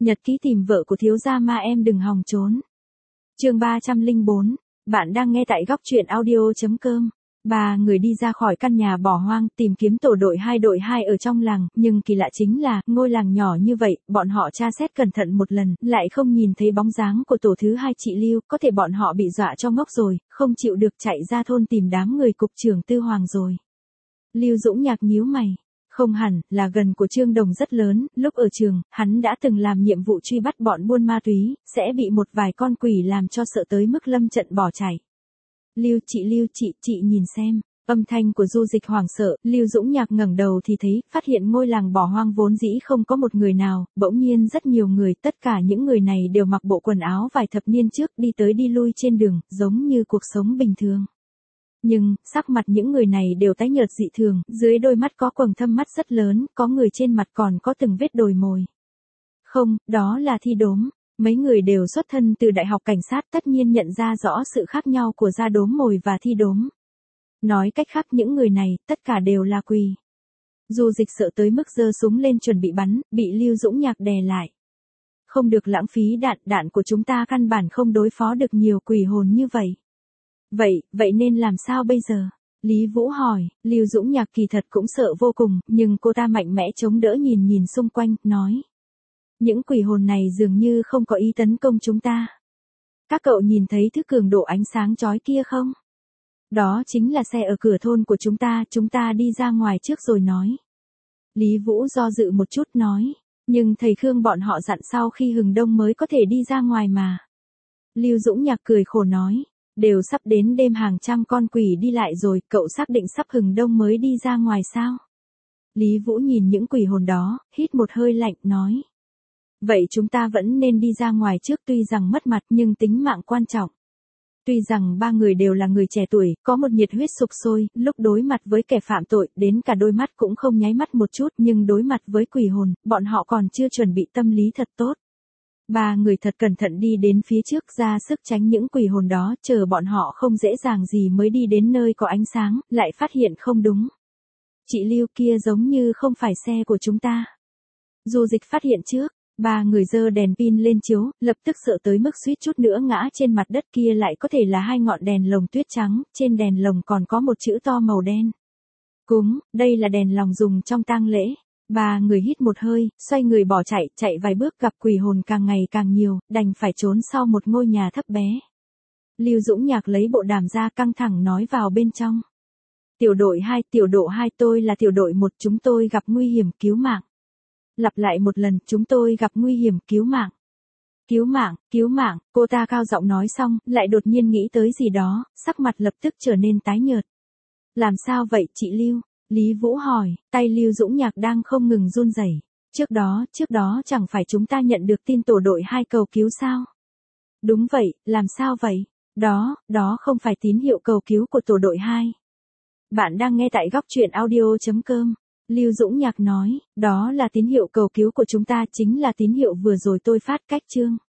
Nhật ký tìm vợ của thiếu gia ma em đừng hòng trốn. Chương 304, bạn đang nghe tại góc truyện audio.com. Ba người đi ra khỏi căn nhà bỏ hoang tìm kiếm đội 2 ở trong làng, nhưng kỳ lạ chính là, ngôi làng nhỏ như vậy, bọn họ tra xét cẩn thận một lần, lại không nhìn thấy bóng dáng của tổ thứ hai chị Lưu, có thể bọn họ bị dọa cho ngốc rồi, không chịu được chạy ra thôn tìm đám người cục trưởng Tư Hoàng rồi. Lưu Dũng Nhạc nhíu mày. Không hẳn, là gần của Trương Đồng rất lớn, lúc ở trường, hắn đã từng làm nhiệm vụ truy bắt bọn buôn ma túy, sẽ bị một vài con quỷ làm cho sợ tới mức lâm trận bỏ chạy. Lưu chị nhìn xem. Âm thanh của Du Dịch hoảng sợ, Lưu Dũng Nhạc ngẩng đầu thì thấy, phát hiện ngôi làng bỏ hoang vốn dĩ không có một người nào, bỗng nhiên rất nhiều người, tất cả những người này đều mặc bộ quần áo vài thập niên trước đi tới đi lui trên đường, giống như cuộc sống bình thường. Nhưng, sắc mặt những người này đều tái nhợt dị thường, dưới đôi mắt có quầng thâm mắt rất lớn, có người trên mặt còn có từng vết đồi mồi. Không, đó là thi đốm. Mấy người đều xuất thân từ đại học cảnh sát tất nhiên nhận ra rõ sự khác nhau của da đốm mồi và thi đốm. Nói cách khác những người này, tất cả đều là quỷ. Du Dịch sợ tới mức giơ súng lên chuẩn bị bắn, bị Lưu Dũng Nhạc đè lại. Không được lãng phí đạn của chúng ta căn bản không đối phó được nhiều quỷ hồn như vậy. Vậy nên làm sao bây giờ? Lý Vũ hỏi, Lưu Dũng Nhạc kỳ thật cũng sợ vô cùng, nhưng cô ta mạnh mẽ chống đỡ nhìn xung quanh, nói. Những quỷ hồn này dường như không có ý tấn công chúng ta. Các cậu nhìn thấy thứ cường độ ánh sáng chói kia không? Đó chính là xe ở cửa thôn của chúng ta đi ra ngoài trước rồi nói. Lý Vũ do dự một chút nói, nhưng thầy Khương bọn họ dặn sau khi hừng đông mới có thể đi ra ngoài mà. Lưu Dũng Nhạc cười khổ nói, đều sắp đến đêm hàng trăm con quỷ đi lại rồi, cậu xác định sắp hừng đông mới đi ra ngoài sao? Lý Vũ nhìn những quỷ hồn đó, hít một hơi lạnh nói. Vậy chúng ta vẫn nên đi ra ngoài trước, tuy rằng mất mặt nhưng tính mạng quan trọng. Tuy rằng ba người đều là người trẻ tuổi, có một nhiệt huyết sục sôi, lúc đối mặt với kẻ phạm tội, đến cả đôi mắt cũng không nháy mắt một chút, nhưng đối mặt với quỷ hồn, bọn họ còn chưa chuẩn bị tâm lý thật tốt. Ba người thật cẩn thận đi đến phía trước ra sức tránh những quỷ hồn đó, chờ bọn họ không dễ dàng gì mới đi đến nơi có ánh sáng, lại phát hiện không đúng. Chị Lưu kia giống như không phải xe của chúng ta. Du Dịch phát hiện trước. Ba người giơ đèn pin lên chiếu, lập tức sợ tới mức suýt chút nữa ngã trên mặt đất, kia lại có thể là hai ngọn đèn lồng tuyết trắng, trên đèn lồng còn có một chữ to màu đen. Cúng, đây là đèn lồng dùng trong tang lễ. Ba người hít một hơi, xoay người bỏ chạy vài bước gặp quỷ hồn càng ngày càng nhiều, đành phải trốn sau một ngôi nhà thấp bé. Lưu Dũng Nhạc lấy bộ đàm ra căng thẳng nói vào bên trong. Tiểu đội 2, tôi là tiểu đội 1, chúng tôi gặp nguy hiểm, cứu mạng. Lặp lại một lần, chúng tôi gặp nguy hiểm, cứu mạng. Cứu mạng, cô ta cao giọng nói xong, lại đột nhiên nghĩ tới gì đó, sắc mặt lập tức trở nên tái nhợt. Làm sao vậy chị Lưu? Lý Vũ hỏi, tay Lưu Dũng Nhạc đang không ngừng run rẩy. Trước đó chẳng phải chúng ta nhận được tin tổ đội 2 cầu cứu sao? Đúng vậy, làm sao vậy? Đó không phải tín hiệu cầu cứu của tổ đội 2. Bạn đang nghe tại góc truyện audio.com. Lưu Dũng Nhạc nói, đó là tín hiệu cầu cứu của chúng ta, chính là tín hiệu vừa rồi tôi phát cách chương.